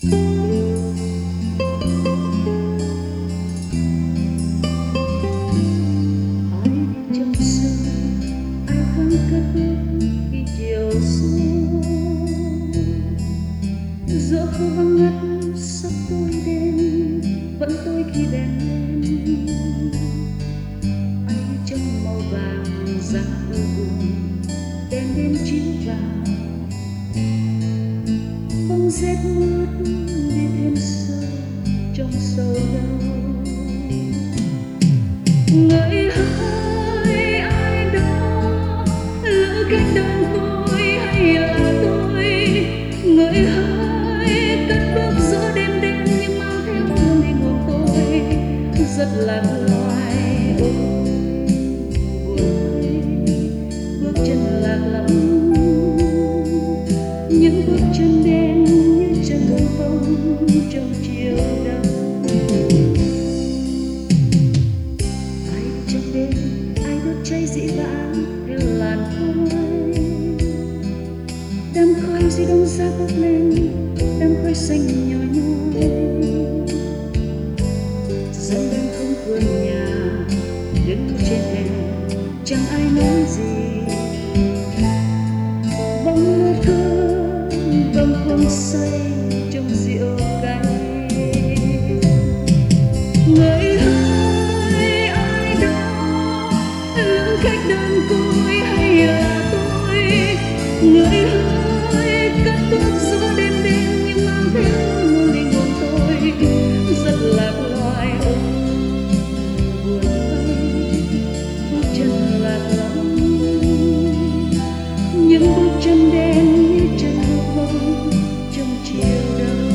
Ai trong sương, ai thoáng cất bước khi chiều xuống. Giữa phố vắng ngắt sắp tối đêm, vẫn tối khi đèn lên. Ai trong màu vàng dáng ưu buồn, đèn đêm chiếu vào. Bóng rét mướt đi thêm sâu trong sâu đau. Người hỡi ai đó, lỡ cách đơn tôi hay là tôi. Người hỡi cất bước giữa đêm đêm nhưng mang theo hương linh hồn tôi. Rất lạc loài ôi buồn ơi, bước chân lạc lõng. Những bước chân đen như chân đông phong trong chiều đông. Ai trong đêm, ai đốt cháy dĩ vãng theo làn khói. Đám khói dưới đông ra bốc lên, đám khói xanh nhói nhói. Dân đang không vườn nhà, đứng trên thềm chẳng ai nói gì. Bóng lướt cơn vầng khuâng say trong rượu cay. Người hỡi ai đó, lỡ khách đơn côi hay là tôi. Người hỡi cất bước giữa đêm đêm nhưng mang theo hương linh hồn tôi. Rất lạc loài ôi buồn ơi, bước chân lạc lõng. Những bước chân đen như chân hư không trong chiều đông.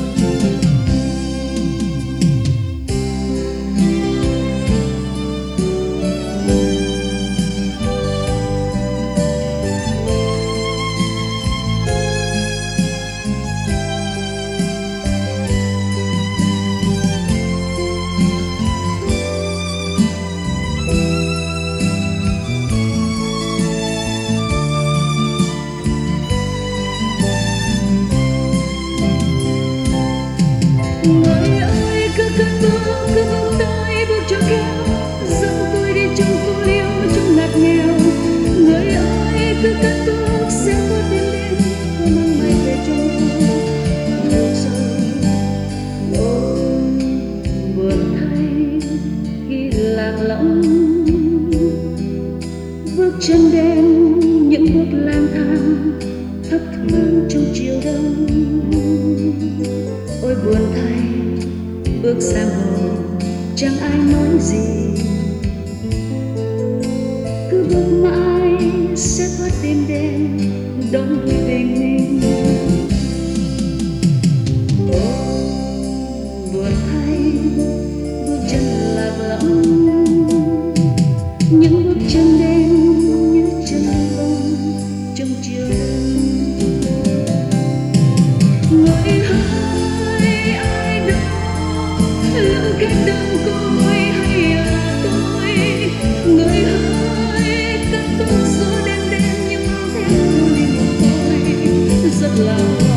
Người ơi cứ cất bước, cứ vòng tay bước cho khéo, dẫn tôi đi trong phố liêu trong ngặt nghèo. Người ơi cứ cất bước sẽ có đêm đêm tôi mang mày về trong cuộc sống. Ôi buồn thay khi lạc lõng, bước chân đen những bước lang thang thấp thoáng trong chiều đông. Ôi buồn thay bước sang hồ chẳng ai nói gì. Cứ bước mãi sẽ thoát đêm đen đón vui bình minh. Ôi buồn thay bước chân lạc lõng, những bước chân đen như chân bông trong chiều đông. Người hỡi ai đó, lỡ cách đơn côi hay là tôi. Người hỡi cất bước giữa đêm đêm nhưng mang theo hương linh hồn tôi. Rất là